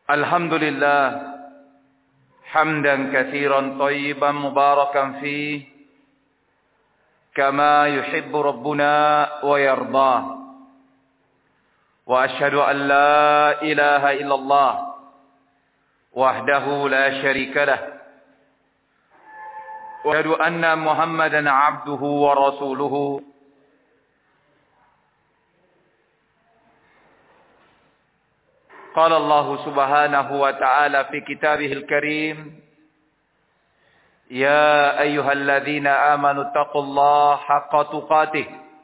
الحمد لله حمدا كثيرا طيبا مباركا فيه كما يحب ربنا ويرضاه وأشهد أن لا إله إلا الله وحده لا شريك له وأشهد أن محمدا عبده ورسوله قال الله سبحانه وتعالى في كتابه الكريم يا أيها الذين آمنوا اتقوا الله حق تقاته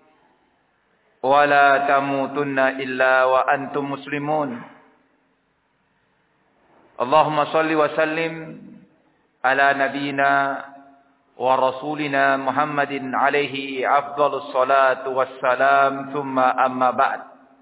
ولا تموتن إلا وأنتم مسلمون اللهم صل وسلم على نبينا ورسولنا محمد عليه أفضل الصلاة والسلام ثم أما بعد.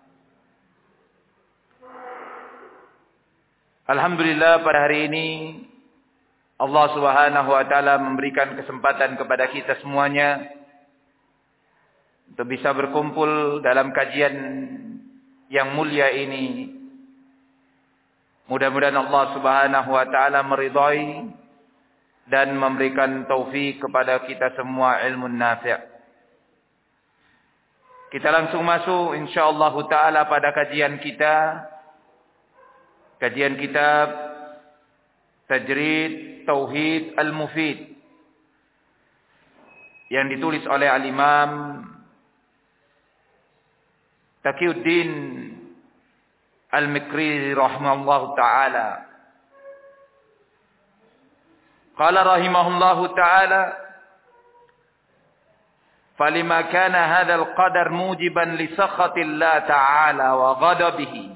Alhamdulillah, pada hari ini Allah Subhanahu wa taala memberikan kesempatan kepada kita semuanya untuk bisa berkumpul dalam kajian yang mulia ini. Mudah-mudahan Allah Subhanahu wa taala meridhai dan memberikan taufik kepada kita semua ilmu nafi'. Kita langsung masuk insyaallah taala pada kajian kita. Kajian kitab Tajrid Tauhid Al-Mufid yang ditulis oleh Al-Imam Taqiyuddin Al-Mikrizi rahimahullahu ta'ala. Qala rahimahullahu ta'ala falima kana hadzal qadar mujiban li sakhatillah ta'ala wa ghadabihi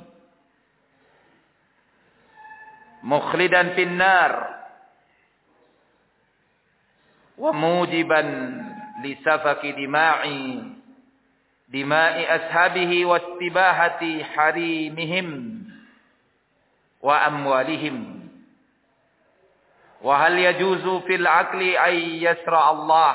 mukhlidan finnar wa mujiban li safaki dima'i ashabihi wa istibahati harimihim wa amwalihim wa hal yajuzu fil aqli ay yasra Allah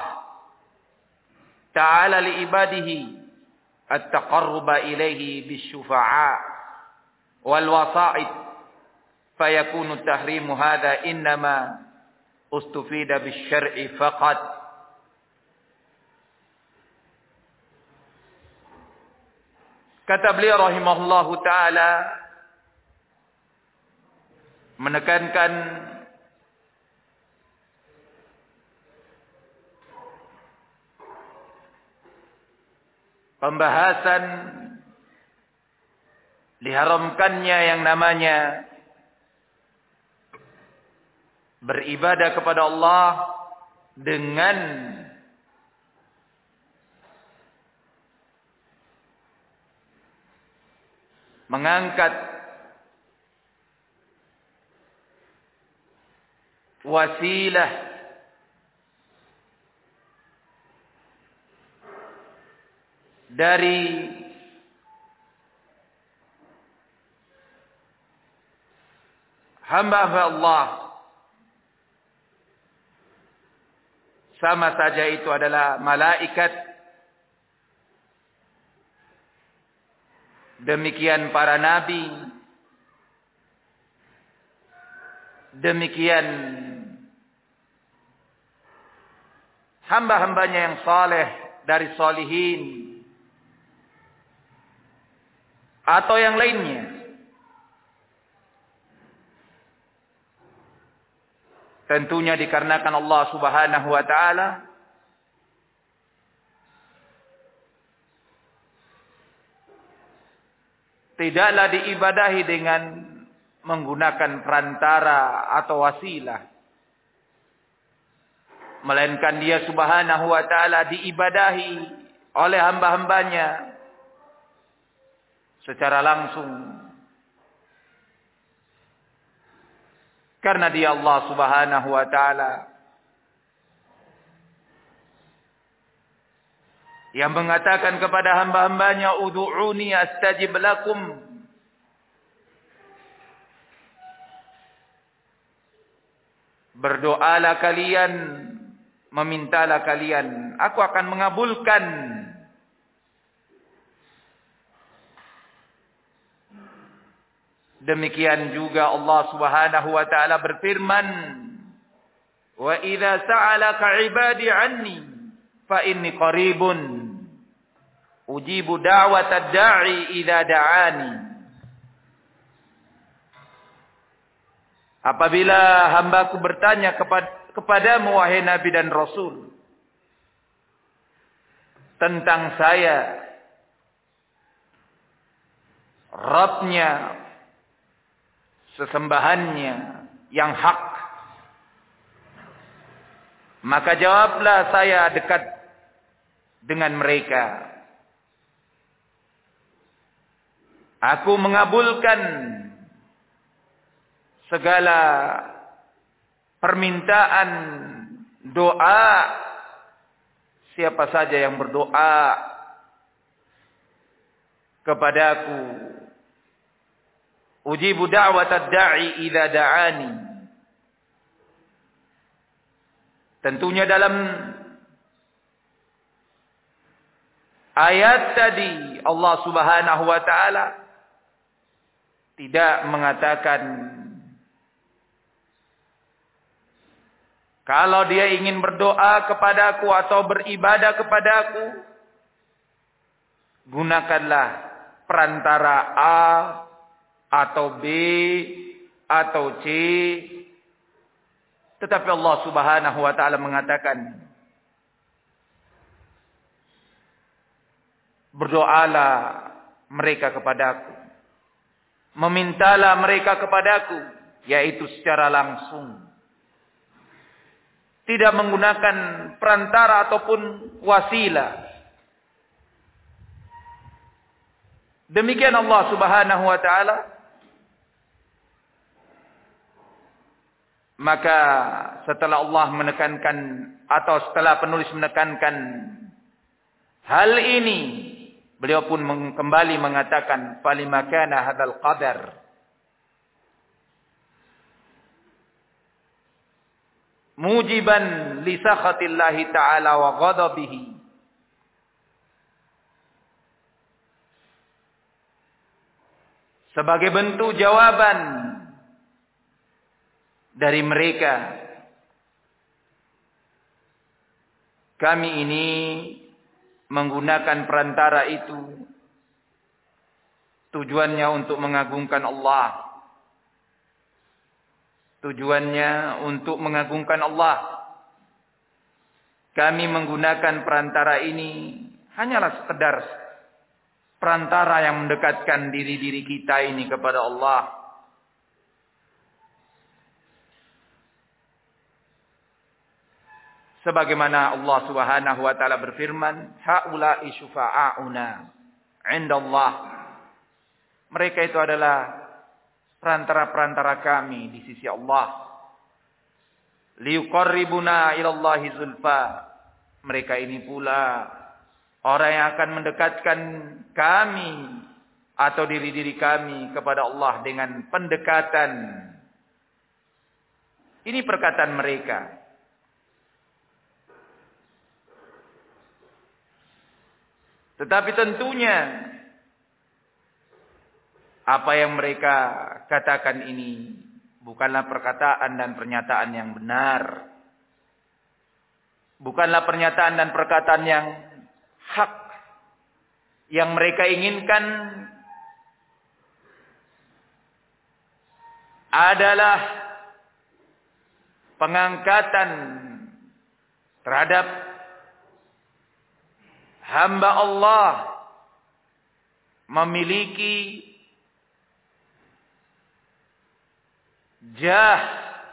ta'ala li ibadihi at-taqarruba ilayhi bisyufa'a wal wasa'id fayakunu tahrimu hadha innama ustufida bisyar'i faqat. Kata beliau rahimahullahu ta'ala menekankan pembahasan diharamkannya yang namanya beribadah kepada Allah dengan mengangkat wasilah dari hamba-hamba Allah, sama saja itu adalah malaikat, demikian para nabi, demikian hamba-hambanya yang saleh dari salihin atau yang lainnya. Tentunya dikarenakan Allah Subhanahu wa taala tidaklah diibadahi dengan menggunakan perantara atau wasilah, melainkan Dia Subhanahu wa taala diibadahi oleh hamba-hambanya secara langsung. Karena Dia Allah Subhanahu wa taala yang mengatakan kepada hamba-hambanya, ud'uuni astajib lakum. Berdoalah kalian, memintalah kalian, aku akan mengabulkan. Demikian juga Allah Subhanahu wa taala berfirman, "Wa idza sa'alaka 'ibadi 'anni fa inni qaribun ujibu da'watad da'i idza da'ani." Apabila hambaku bertanya kepadamu wahai Nabi dan Rasul tentang saya, Rabbnya, sesembahannya yang hak, maka jawablah saya dekat dengan mereka. Aku mengabulkan segala permintaan doa siapa saja yang berdoa kepadaku. Ujibu da'watad da'i idza da'ani. Tentunya dalam ayat tadi Allah Subhanahu wa taala tidak mengatakan kalau dia ingin berdoa kepadaku atau beribadah kepadaku, gunakanlah perantara A atau B atau C. Tetapi Allah Subhanahu wa taala mengatakan, berdoalah mereka kepadaku, memintalah mereka kepadaku, yaitu secara langsung, tidak menggunakan perantara ataupun wasilah. Demikian Allah Subhanahu wa taala. Maka setelah Allah menekankan atau setelah penulis menekankan hal ini, beliau pun kembali mengatakan, "Falima kana hadzal qadar mujiban li sakhatillahi ta'ala wa ghadabihi." Sebagai bentuk jawaban dari mereka, kami ini menggunakan perantara itu tujuannya untuk mengagungkan Allah. Tujuannya untuk mengagungkan Allah. Kami menggunakan perantara ini hanyalah sekedar perantara yang mendekatkan diri-diri kita ini kepada Allah. Sebagaimana Allah Subhanahu wa taala berfirman, "Haula'i syufa'auna 'indallah." Mereka itu adalah perantara-perantara kami di sisi Allah. Liuqarribuna ilallahi zulfa. Mereka ini pula orang yang akan mendekatkan kami atau diri-diri kami kepada Allah dengan pendekatan. Ini perkataan mereka. Tetapi tentunya apa yang mereka katakan ini bukanlah perkataan dan pernyataan yang benar. Bukanlah pernyataan dan perkataan yang hak. Yang mereka inginkan adalah pengangkatan terhadap hamba Allah memiliki jah,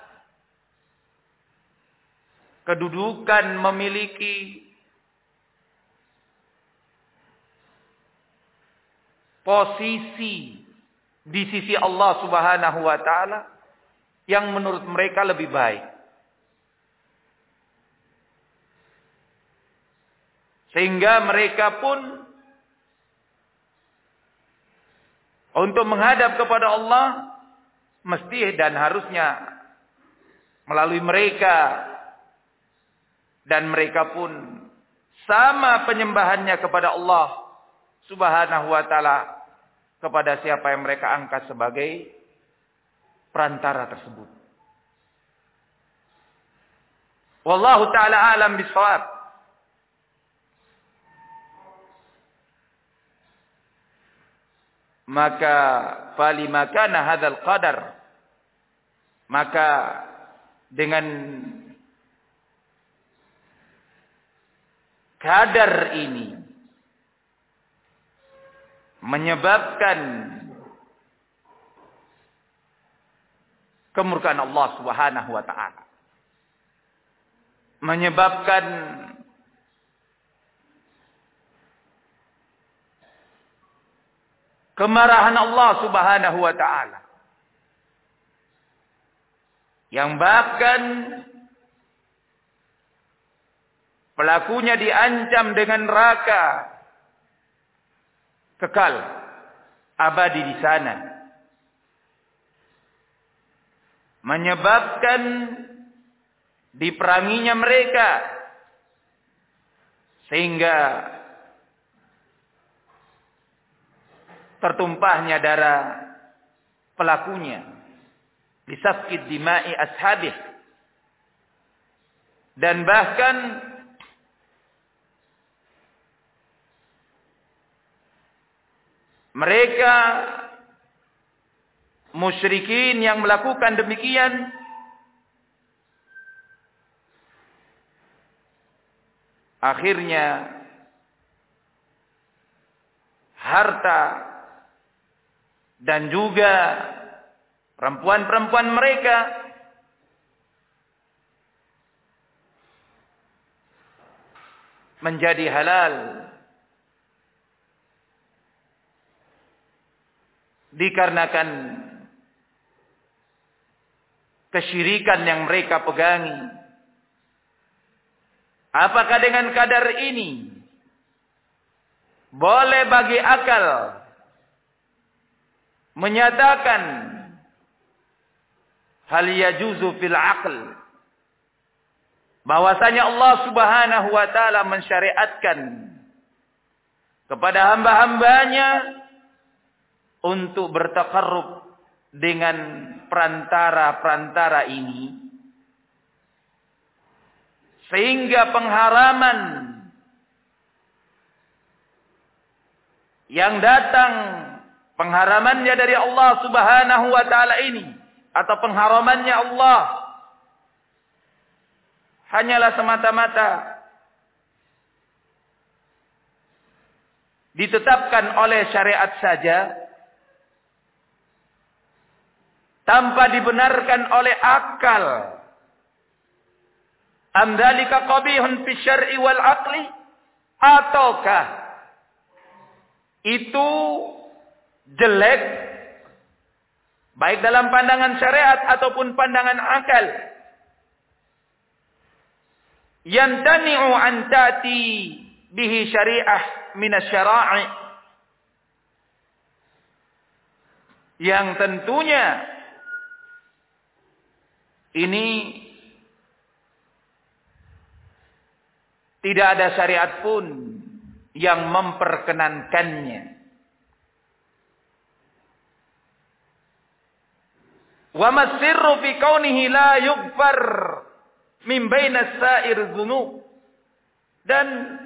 kedudukan, memiliki posisi di sisi Allah Subhanahu wa taala yang menurut mereka lebih baik. Sehingga mereka pun untuk menghadap kepada Allah mesti dan harusnya melalui mereka, dan mereka pun sama penyembahannya kepada Allah Subhanahu wa taala kepada siapa yang mereka angkat sebagai perantara tersebut. Wallahu ta'ala alam bisawab. Maka falima kana hadzal qadar, maka dengan kadar ini menyebabkan kemurkaan Allah Subhanahu wa taala, menyebabkan kemarahan Allah Subhanahu wa taala, yang bahkan pelakunya diancam dengan neraka kekal abadi di sana, menyebabkan diperanginya mereka sehingga tertumpahnya darah pelakunya, disafkid dima'i ashabih, dan bahkan mereka musyrikin yang melakukan demikian akhirnya harta dan juga perempuan-perempuan mereka menjadi halal dikarenakan kesyirikan yang mereka pegangi. Apakah dengan kadar ini boleh bagi akal menyatakan hal yajuzu fil aql bahwasanya Allah Subhanahu wa taala mensyariatkan kepada hamba-hambanya untuk bertaqarrub dengan perantara-perantara ini, sehingga pengharaman yang datang, pengharamannya dari Allah Subhanahu wa taala ini, atau pengharamannya Allah hanyalah semata-mata ditetapkan oleh syariat saja, tanpa dibenarkan oleh akal. Amdalika qabihun fi syar'i wal aqli, ataukah itu jelek baik dalam pandangan syariat ataupun pandangan akal, yantani'u an ta'ti bihi syari'ah minas syara'i, yang tentunya ini tidak ada syariat pun yang memperkenankannya. Wa masirru fi kaunihi la yughfar min bainas sa'ir dzunub. Dan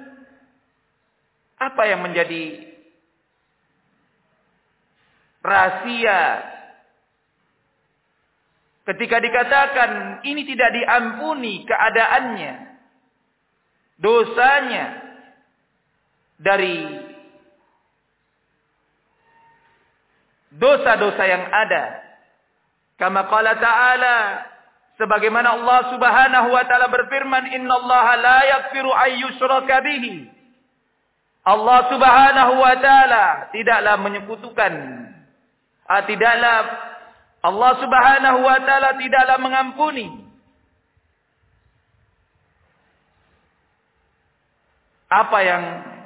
apa yang menjadi rahasia ketika dikatakan ini tidak diampuni keadaannya, dosanya dari dosa-dosa yang ada? Kama qala ta'ala, sebagaimana Allah Subhanahu wa taala berfirman, innallaha la yaghfiru ay yushraka bihi. Allah Subhanahu wa taala tidaklah menyekutukan, Allah Subhanahu wa taala tidaklah mengampuni apa yang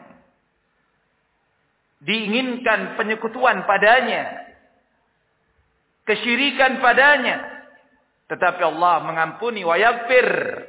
diinginkan penyekutuan padanya, kesyirikan padanya, tetapi Allah mengampuni wa yaghfir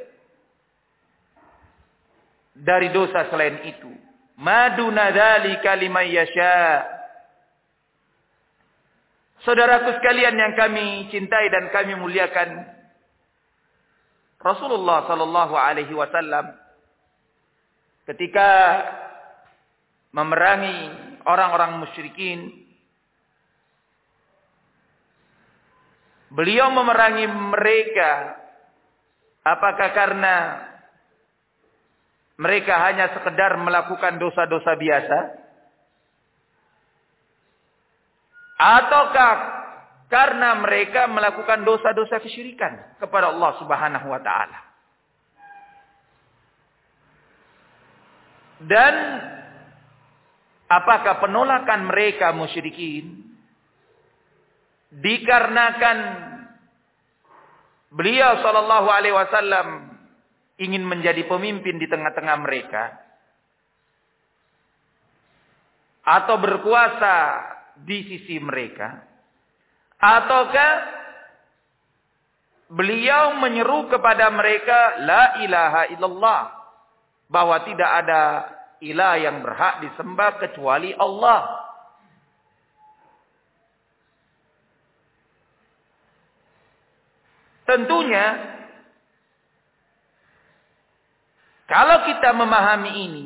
dari dosa selain itu. Maduna dzalika liman yasha. Saudaraku sekalian yang kami cintai dan kami muliakan, Rasulullah sallallahu alaihi wasallam ketika memerangi orang-orang musyrikin, beliau memerangi mereka apakah karena mereka hanya sekedar melakukan dosa-dosa biasa, ataukah karena mereka melakukan dosa-dosa kesyirikan kepada Allah Subhanahu wa taala. Dan apakah penolakan mereka musyrikin dikarenakan beliau sallallahu alaihi wasallam ingin menjadi pemimpin di tengah-tengah mereka, atau berkuasa di sisi mereka, ataukah beliau menyeru kepada mereka la ilaha illallah, bahwa tidak ada ilah yang berhak disembah kecuali Allah. Tentunya kalau kita memahami ini,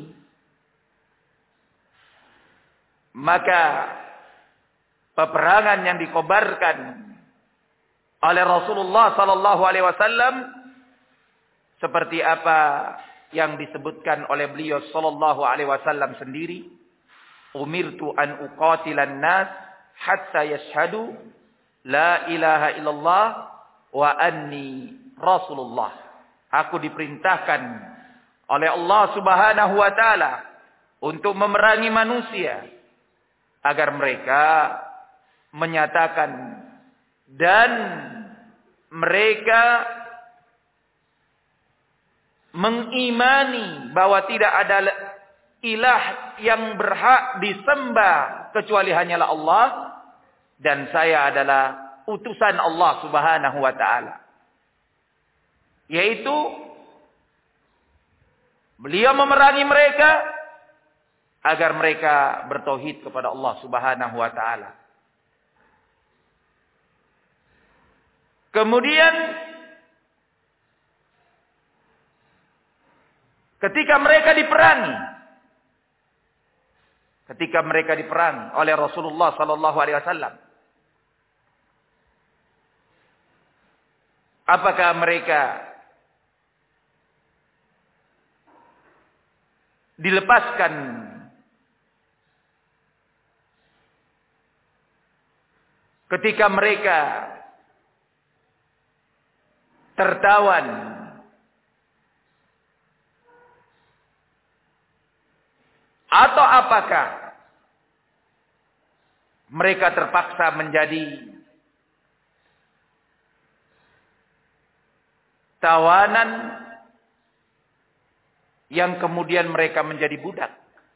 maka peperangan yang dikobarkan oleh Rasulullah sallallahu alaihi wasallam seperti apa yang disebutkan oleh beliau sallallahu alaihi wasallam sendiri, umirtu an uqatilan nas hatta yashhadu la ilaha illallah wa anni rasulullah. Aku diperintahkan oleh Allah Subhanahu wa taala untuk memerangi manusia agar mereka menyatakan dan mereka mengimani bahwa tidak ada ilah yang berhak disembah kecuali hanyalah Allah, dan saya adalah utusan Allah Subhanahu wa taala. Yaitu beliau memerangi mereka agar mereka bertauhid kepada Allah Subhanahu wa taala. Kemudian ketika mereka diperangi oleh Rasulullah sallallahu alaihi wasallam, apakah mereka dilepaskan ketika mereka tertawan, atau apakah mereka terpaksa menjadi tawanan yang kemudian mereka menjadi budak?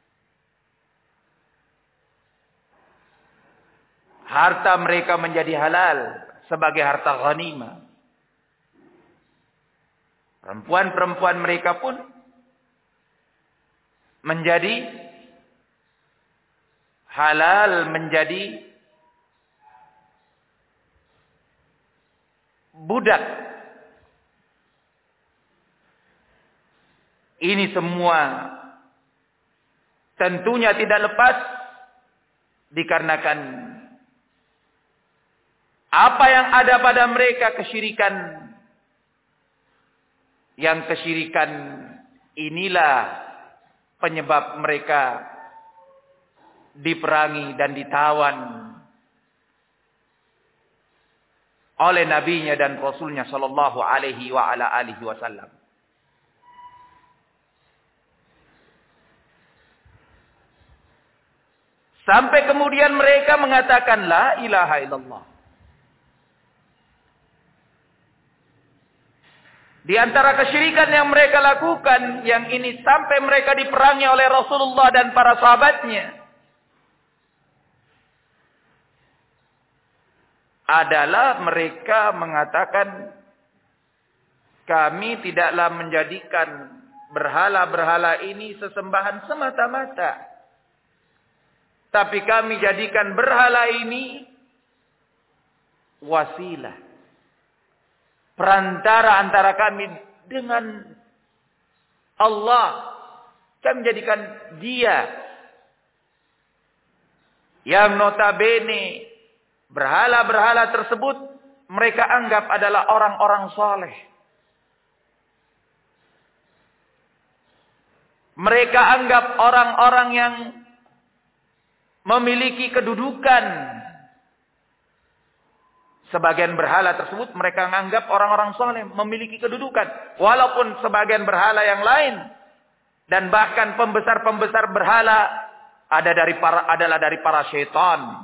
Harta mereka menjadi halal sebagai harta ghanimah. Perempuan-perempuan mereka pun menjadi halal, menjadi budak. Ini semua tentunya tidak lepas dikarenakan apa yang ada pada mereka, kesyirikan. Yang kesyirikan inilah penyebab mereka diperangi dan ditawan oleh nabinya dan rasulnya sallallahu alaihi wa ala alihi wasallam. Sampai kemudian mereka mengatakan la ilaha illallah. Di antara kesyirikan yang mereka lakukan, yang ini sampai mereka diperangi oleh Rasulullah dan para sahabatnya, adalah mereka mengatakan, kami tidaklah menjadikan berhala-berhala ini sesembahan semata-mata, tapi kami jadikan berhala ini wasilah, perantara antara kami dengan Allah. Kami menjadikan dia yang notabene berhala-berhala tersebut mereka anggap adalah orang-orang soleh. Mereka anggap orang-orang yang memiliki kedudukan. Sebagian berhala tersebut mereka menganggap orang-orang soleh memiliki kedudukan. Walaupun sebagian berhala yang lain dan bahkan pembesar-pembesar berhala adalah dari para syaitan.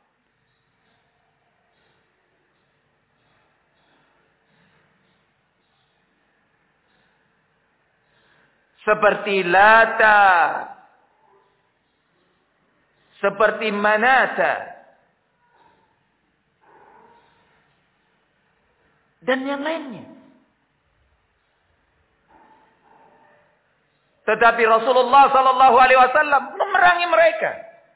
Seperti Lata, seperti Manata, dan yang lainnya. Tetapi Rasulullah sallallahu alaihi wasallam memerangi mereka.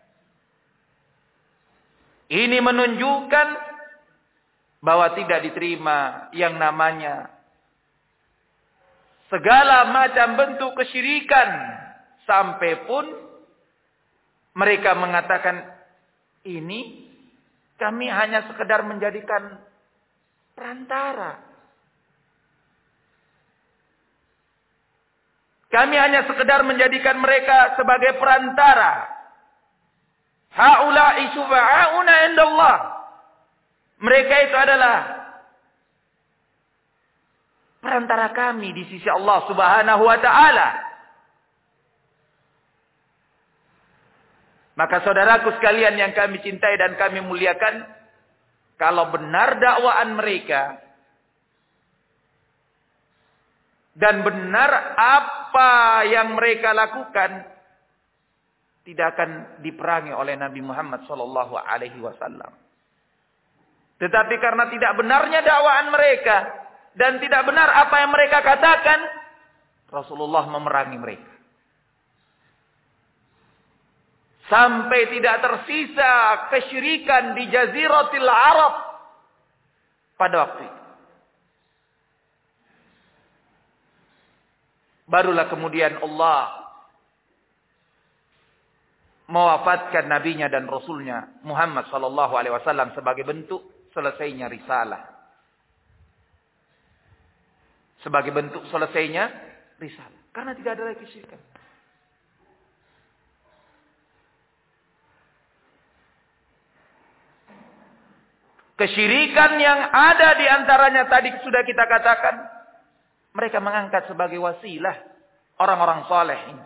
Ini menunjukkan bahwa tidak diterima yang namanya segala macam bentuk kesyirikan, sampai pun mereka mengatakan ini kami hanya sekedar menjadikan perantara. Kami hanya sekedar menjadikan mereka sebagai perantara. Haula'i syufa'auna indallah. Mereka itu adalah perantara kami di sisi Allah Subhanahu wa taala. Maka saudaraku sekalian yang kami cintai dan kami muliakan, kalau benar dakwaan mereka dan benar apa yang mereka lakukan, tidak akan diperangi oleh Nabi Muhammad sallallahu alaihi wasallam. Tetapi karena tidak benarnya dakwaan mereka dan tidak benar apa yang mereka katakan, Rasulullah memerangi mereka. Sampai tidak tersisa kesyirikan di Jaziratul Arab pada waktu itu. Barulah kemudian Allah mewafatkan nabinya dan rasulnya Muhammad sallallahu alaihi wasallam sebagai bentuk selesainya risalah. Sebagai bentuk selesainya risalah. Karena tidak ada lagi kesyirikan. Kesyirikan yang ada di antaranya tadi sudah kita katakan, mereka mengangkat sebagai wasilah orang-orang saleh ini.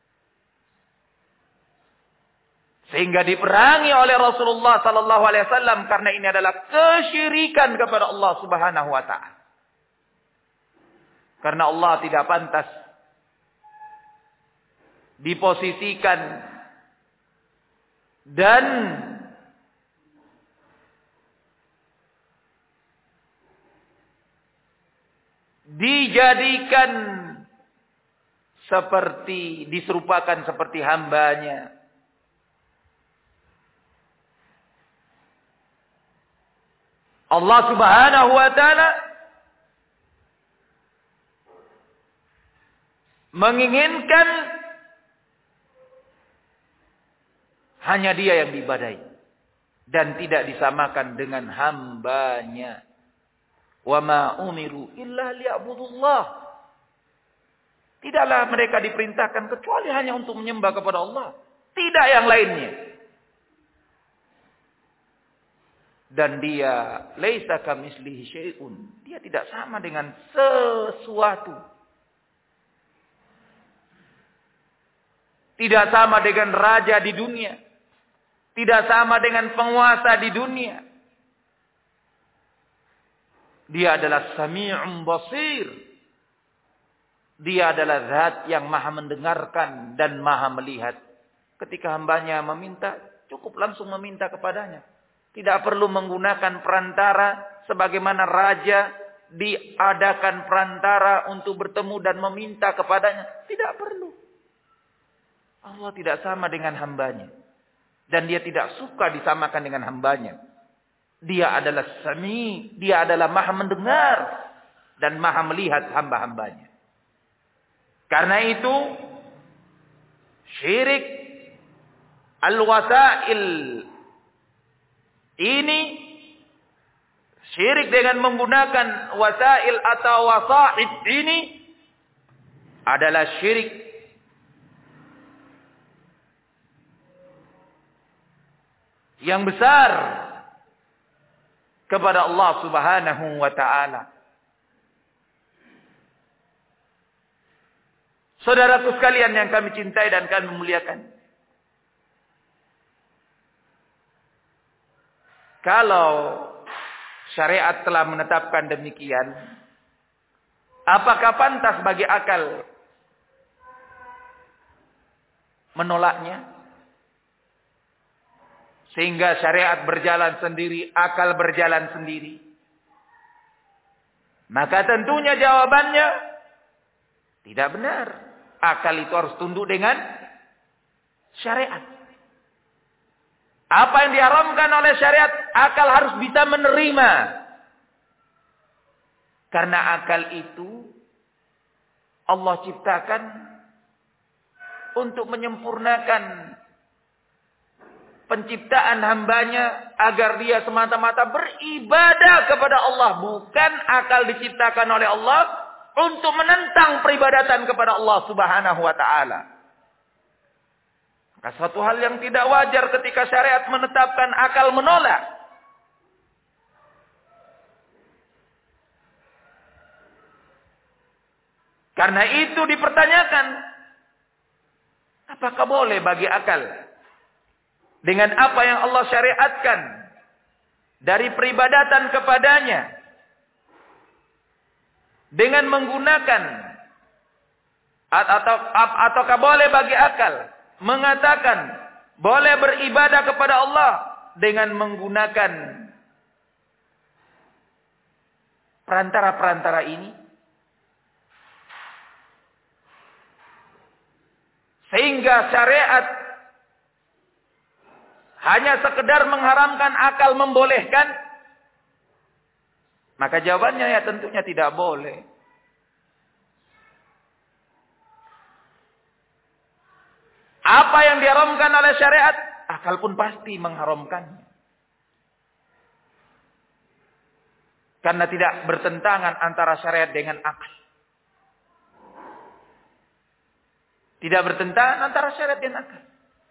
Sehingga diperangi oleh Rasulullah sallallahu alaihi wasallam karena ini adalah kesyirikan kepada Allah Subhanahu wa taala. Karena Allah tidak pantas diposisikan dan dijadikan seperti, diserupakan seperti hambanya. Allah Subhanahu wa taala menginginkan hanya dia yang diibadahi dan tidak disamakan dengan hambanya. Wa ma umiru illa liya'budullah. Tidaklah mereka diperintahkan kecuali hanya untuk menyembah kepada Allah, tidak yang lainnya. Dan dia laisa kamitslihi syai'un. Dia tidak sama dengan sesuatu. Tidak sama dengan raja di dunia. Tidak sama dengan penguasa di dunia. Dia adalah Sami'un Basir. Dia adalah zat yang maha mendengarkan dan maha melihat. Ketika hambanya meminta, cukup langsung meminta kepadanya. Tidak perlu menggunakan perantara sebagaimana raja diadakan perantara untuk bertemu dan meminta kepadanya. Tidak perlu. Allah tidak sama dengan hambanya. Dan dia tidak suka disamakan dengan hambanya. Dia adalah Sami, dia adalah Maha mendengar dan Maha melihat hamba-hambanya. Karena itu syirik al-wasail ini, syirik dengan menggunakan wasail atau wasaid ini adalah syirik yang besar kepada Allah Subhanahu wa taala. Saudaraku sekalian yang kami cintai dan kami muliakan. Kalau syariat telah menetapkan demikian, apakah pantas bagi akal menolaknya? Sehingga syariat berjalan sendiri, akal berjalan sendiri. Maka tentunya jawabannya tidak benar. Akal itu harus tunduk dengan syariat. Apa yang diharamkan oleh syariat, akal harus bisa menerima. Karena akal itu Allah ciptakan untuk menyempurnakan penciptaan hambanya agar dia semata-mata beribadah kepada Allah. Bukan akal diciptakan oleh Allah untuk menentang peribadatan kepada Allah Subhanahu wa ta'ala. Maka suatu hal yang tidak wajar ketika syariat menetapkan akal menolak. Karena itu dipertanyakan, apakah boleh bagi akal dengan apa yang Allah syariatkan dari peribadatan kepadanya dengan menggunakan ataukah boleh bagi akal mengatakan boleh beribadah kepada Allah dengan menggunakan perantara-perantara ini, sehingga syariat hanya sekedar mengharamkan, akal membolehkan? Maka jawabannya ya tentunya tidak boleh. Apa yang diharamkan oleh syariat, akal pun pasti mengharamkannya. Karena tidak bertentangan antara syariat dengan akal. Tidak bertentangan antara syariat dan akal.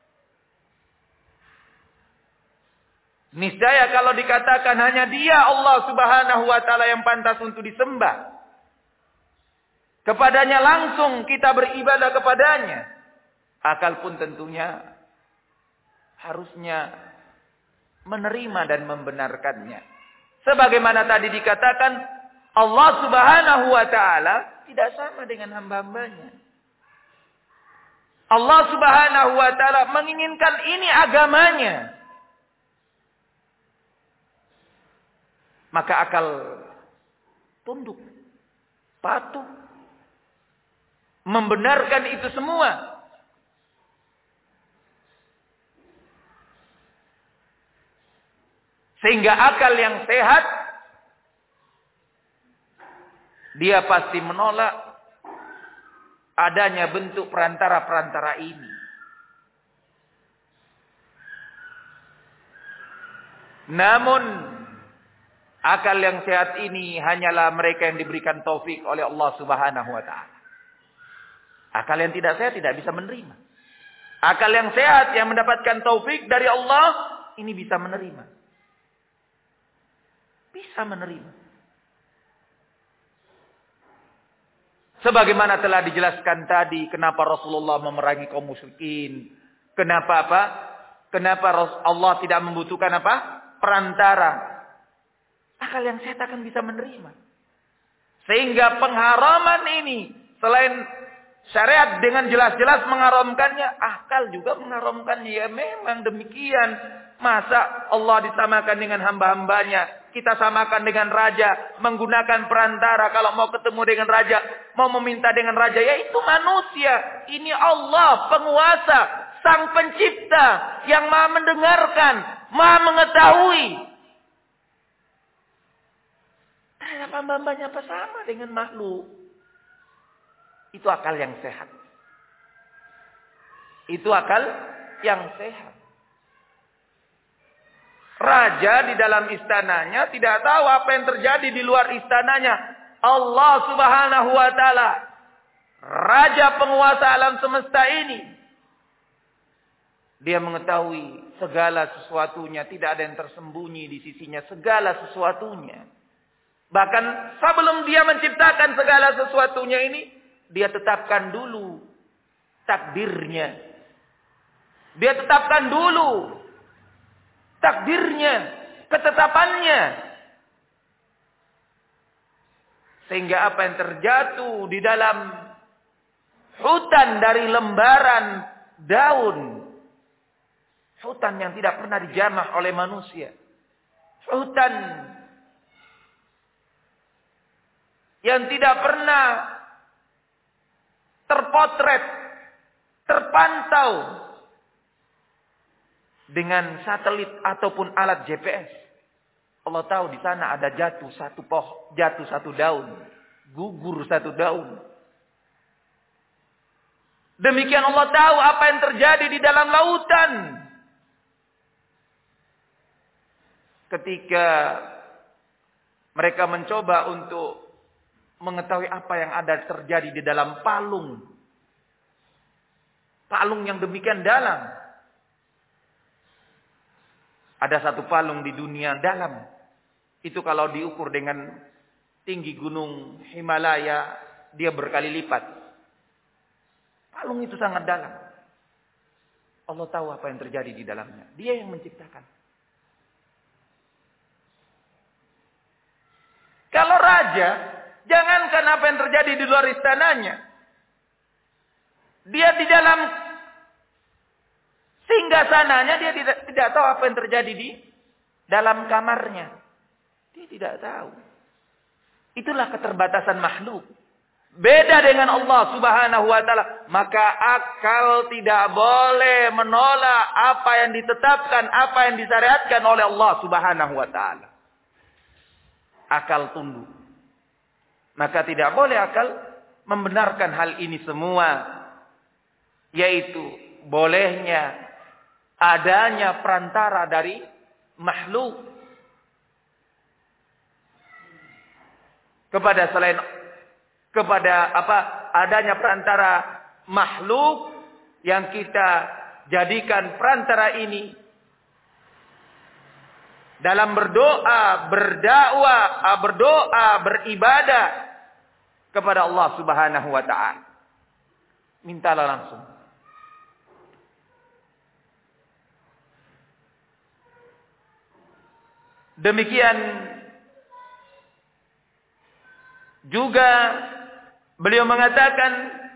Niscaya kalau dikatakan hanya Dia Allah Subhanahu wa taala yang pantas untuk disembah, kepadanya langsung kita beribadah kepadanya, akal pun tentunya harusnya menerima dan membenarkannya. Sebagaimana tadi dikatakan, Allah Subhanahu wa taala tidak sama dengan hamba-hambanya. Allah Subhanahu wa taala menginginkan ini agamanya. Maka akal tunduk, patuh, membenarkan itu semua. Sehingga akal yang sehat, dia pasti menolak adanya bentuk perantara-perantara ini. Namun akal yang sehat ini hanyalah mereka yang diberikan taufik oleh Allah Subhanahu wa taala. Akal yang tidak sehat tidak bisa menerima. Akal yang sehat yang mendapatkan taufik dari Allah ini bisa menerima. Bisa menerima. Sebagaimana telah dijelaskan tadi, kenapa Rasulullah memerangi kaum musyrikin? Kenapa apa? Kenapa Allah tidak membutuhkan apa? Perantara. Akal yang sehat akan bisa menerima. Sehingga pengharaman ini, selain syariat dengan jelas-jelas mengharamkannya, akal juga mengharamkannya. Ya memang demikian. Masa Allah disamakan dengan hamba-hambanya? Kita samakan dengan raja, menggunakan perantara. Kalau mau ketemu dengan raja, mau meminta dengan raja, yaitu manusia. Ini Allah, penguasa, sang pencipta, yang maha mendengarkan, maha mengetahui. hamba-hambanya apa sama dengan makhluk? Itu akal yang sehat. Itu akal yang sehat. Raja di dalam istananya tidak tahu apa yang terjadi di luar istananya. Allah Subhanahu wa taala, raja penguasa alam semesta ini, dia mengetahui segala sesuatunya, tidak ada yang tersembunyi di sisinya, segala sesuatunya. Bahkan sebelum dia menciptakan segala sesuatunya ini, dia tetapkan dulu takdirnya. Dia tetapkan dulu takdirnya, ketetapannya. Sehingga apa yang terjatuh di dalam hutan dari lembaran daun, hutan yang tidak pernah dijamah oleh manusia, hutan yang tidak pernah terpotret, terpantau dengan satelit ataupun alat GPS. Allah tahu di sana ada jatuh satu daun, gugur satu daun. Demikian Allah tahu apa yang terjadi di dalam lautan. Ketika mereka mencoba untuk mengetahui apa yang ada terjadi di dalam palung. Palung yang demikian dalam. Ada satu palung di dunia dalam. Itu kalau diukur dengan tinggi gunung Himalaya, dia berkali lipat. Palung itu sangat dalam. Allah tahu apa yang terjadi di dalamnya. Dia yang menciptakan. Kalau raja, jangankan apa yang terjadi di luar istananya. Dia di dalam singgasananya, dia tidak tahu apa yang terjadi di dalam kamarnya. Dia tidak tahu. Itulah keterbatasan makhluk. Beda dengan Allah Subhanahu wa taala. Maka akal tidak boleh menolak apa yang ditetapkan, apa yang disyariatkan oleh Allah Subhanahu wa taala. Akal tunduk. Maka tidak boleh akal membenarkan hal ini semua. Yaitu bolehnya adanya perantara dari makhluk adanya perantara makhluk yang kita jadikan perantara ini dalam berdoa, berdakwah, beribadah kepada Allah Subhanahu wa taala. Mintalah langsung. Demikian juga beliau mengatakan,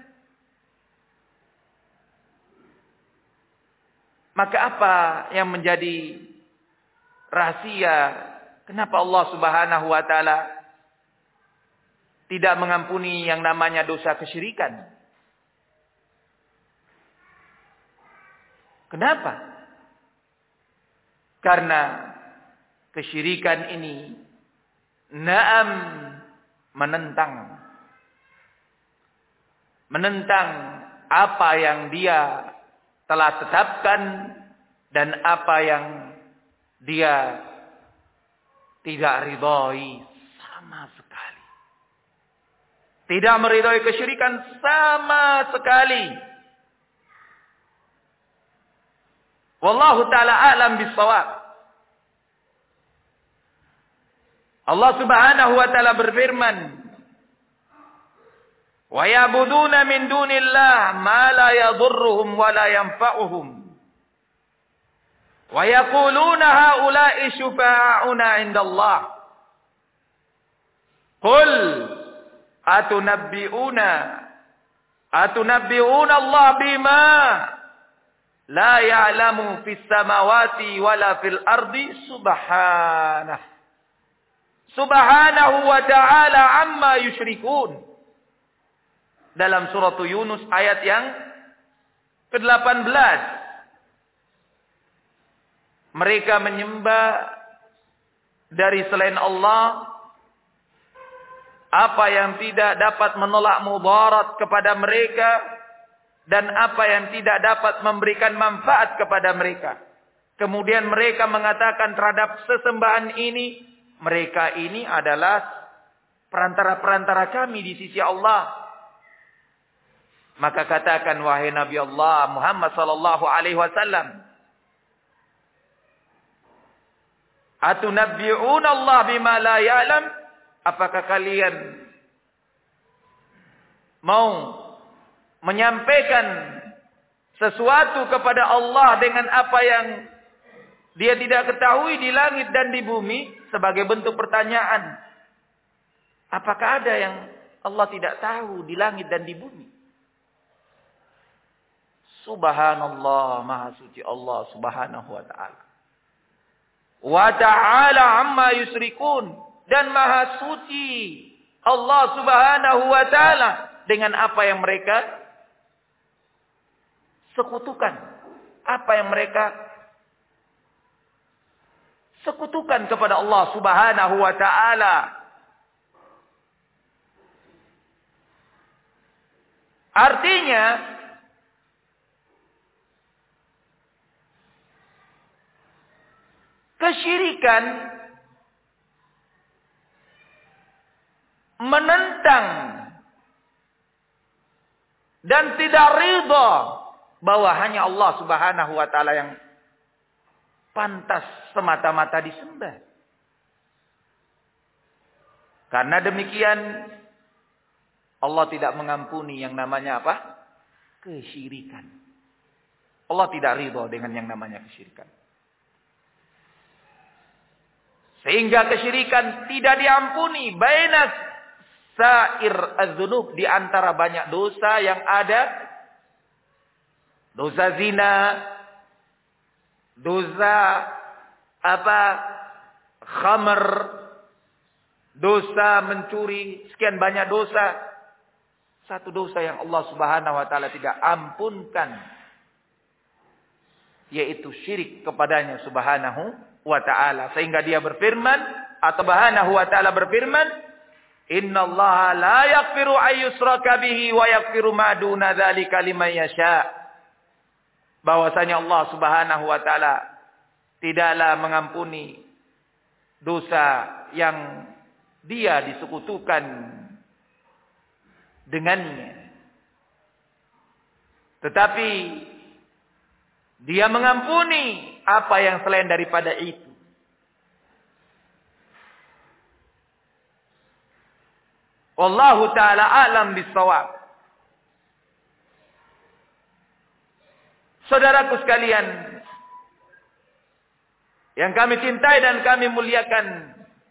maka apa yang menjadi rahasia kenapa Allah Subhanahu wa taala tidak mengampuni yang namanya dosa kesyirikan? Kenapa? Karena kesyirikan ini menentang apa yang dia telah tetapkan dan apa yang dia tidak ridhoi sama sekali. Tidak meridhoi kesyirikan sama sekali. Wallahu ta'ala a'lam bis-shawab. Allah Subhanahu wa ta'ala berfirman, "Wa ya'buduna min dunillah ma la yadhurruhum wa la yanfa'uhum. Wa yaquluna haula'i syufa'auna 'indallah. Qul atunabbi'una Allah bima la ya'lamu fis samawati wala fil ardi subhanahu wa ta'ala amma yusyrikun." Dalam surat Yunus ayat yang ke-18. Mereka menyembah dari selain Allah apa yang tidak dapat menolak mudarat kepada mereka, dan apa yang tidak dapat memberikan manfaat kepada mereka. Kemudian mereka mengatakan terhadap sesembahan ini, mereka ini adalah perantara-perantara kami di sisi Allah. Maka katakan, wahai Nabi Allah Muhammad sallallahu alaihi wasallam, atunabbi'una Allah bima la ya'lam? Apakah kalian mau menyampaikan sesuatu kepada Allah dengan apa yang Dia tidak ketahui di langit dan di bumi? Sebagai bentuk pertanyaan. Apakah ada yang Allah tidak tahu di langit dan di bumi? Subhanallah, maha suci Allah subhanahu wa ta'ala. Wa ta'ala amma yusrikun. Dan maha suci Allah subhanahu wa ta'ala dengan apa yang mereka sekutukan. Apa yang mereka sekutukan kepada Allah subhanahu wa ta'ala. Artinya, kesyirikan menentang dan tidak ridha bahwa hanya Allah subhanahu wa ta'ala yang pantas semata-mata disembah. Karena demikian, Allah tidak mengampuni yang namanya apa? Kesyirikan. Allah tidak ridha dengan yang namanya kesyirikan. Sehingga kesyirikan tidak diampuni. Bainas sair az-dzunub, di antara banyak dosa yang ada. Dosa zina, dosa khamr, dosa mencuri, sekian banyak dosa. Satu dosa yang Allah subhanahu wa ta'ala tidak ampunkan, yaitu syirik kepadanya subhanahu wa ta'ala. Sehingga dia berfirman, atau subhanahu wa ta'ala berfirman, innallaha la yaghfiru ayyusraka bihi wa yaghfiru ma duna dzalika liman yasha. Bahwasanya Allah subhanahu wa ta'ala tidaklah mengampuni dosa yang dia disekutukan dengannya. Tetapi dia mengampuni apa yang selain daripada itu. Wallahu ta'ala a'lam bis-shawab. Saudaraku sekalian, yang kami cintai dan kami muliakan,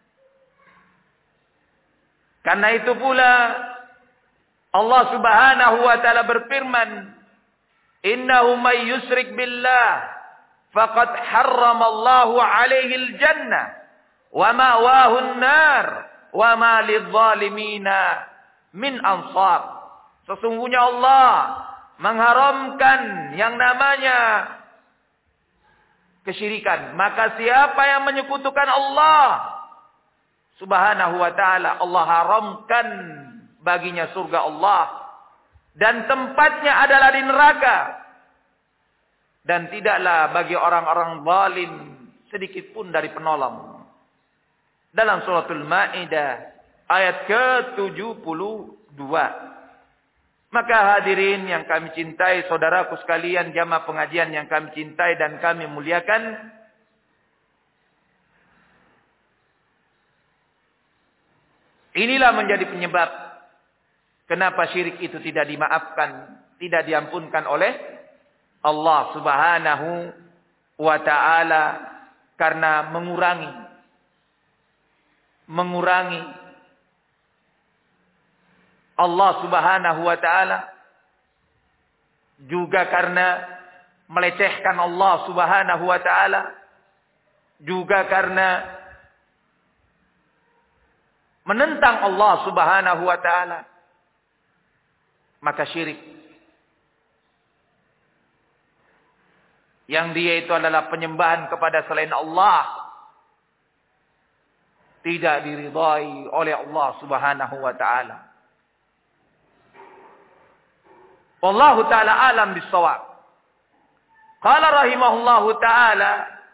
karena itu pula Allah subhanahu wa ta'ala berfirman, innahu may yusrik billah faqad harramallahu alaihi al-jannah wa ma'wahu an-nar wa ma lidh-dhalimina min ansar. Sesungguhnya Allah mengharamkan yang namanya kesyirikan. Maka siapa yang menyekutukan Allah subhanahu wa ta'ala, Allah haramkan baginya surga Allah. Dan tempatnya adalah di neraka. Dan tidaklah bagi orang-orang zalim sedikit pun dari penolong. Dalam suratul Ma'idah ayat ke-72. Maka hadirin yang kami cintai, saudaraku sekalian, jamaah pengajian yang kami cintai dan kami muliakan, inilah menjadi penyebab kenapa syirik itu tidak dimaafkan, tidak diampunkan oleh Allah subhanahu wa ta'ala, karena mengurangi Allah subhanahu wa ta'ala, juga karena melecehkan Allah subhanahu wa ta'ala, juga karena menentang Allah subhanahu wa ta'ala. Maka syirik, yang dia itu adalah penyembahan kepada selain Allah, tidak diridhai oleh Allah Subhanahu wa taala. Wallahu taala alam bis-shawab. Qala rahimahullahu taala,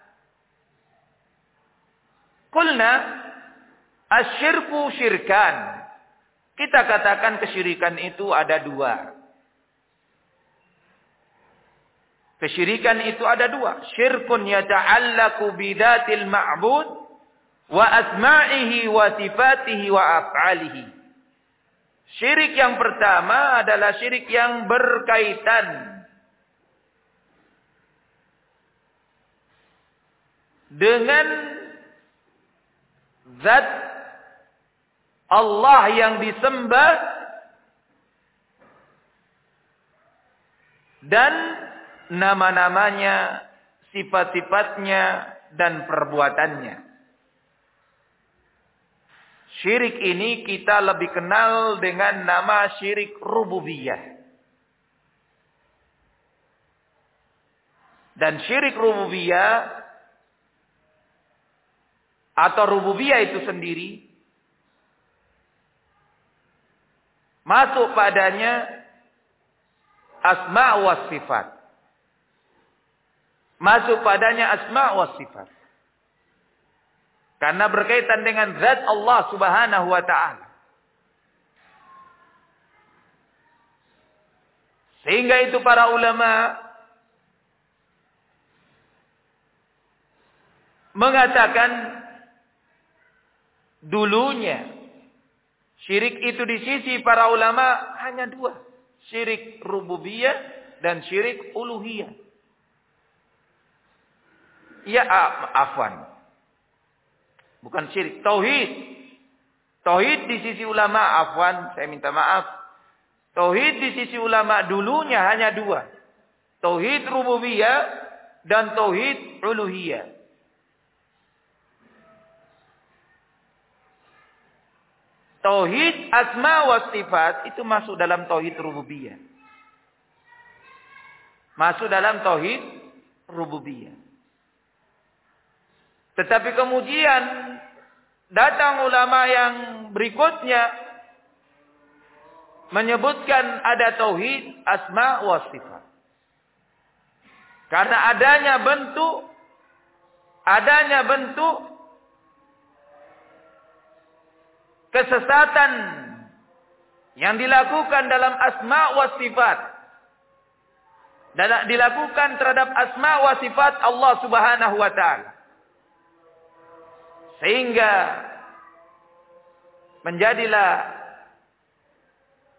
qulna asyirku syirkan. Kita katakan kesyirikan itu ada dua. Kesyirikan itu ada dua. Syirkun yata'allaku bidatil ma'bud wa asma'ihi wa sifatihi wa af'alihi. Syirik yang pertama adalah syirik yang berkaitan dengan zat Allah yang disembah dan nama-namanya, sifat-sifatnya dan perbuatannya. Syirik ini kita lebih kenal dengan nama syirik rububiyah. Dan syirik rububiyah atau rububiyah itu sendiri masuk padanya asma' wa sifat. Masuk padanya asma' wa sifat. Karena berkaitan dengan zat Allah Subhanahu wa ta'ala. Sehingga itu para ulama mengatakan dulunya syirik itu di sisi para ulama hanya dua. Syirik rububiyah dan syirik uluhiyah. Ya, afwan. Bukan syirik, tauhid. Tauhid di sisi ulama, afwan, saya minta maaf. Tauhid di sisi ulama dulunya hanya dua. Tauhid rububiyah dan tauhid uluhiyah. Tauhid asma wa sifat itu masuk dalam tauhid rububiyah. Masuk dalam tauhid rububiyah. Tetapi kemudian datang ulama yang berikutnya menyebutkan ada tauhid asma wa sifat. Karena adanya bentuk kesesatan yang dilakukan dalam asma wa sifat. Dan dilakukan terhadap asma wa sifat Allah Subhanahu wa ta'ala. Sehingga menjadilah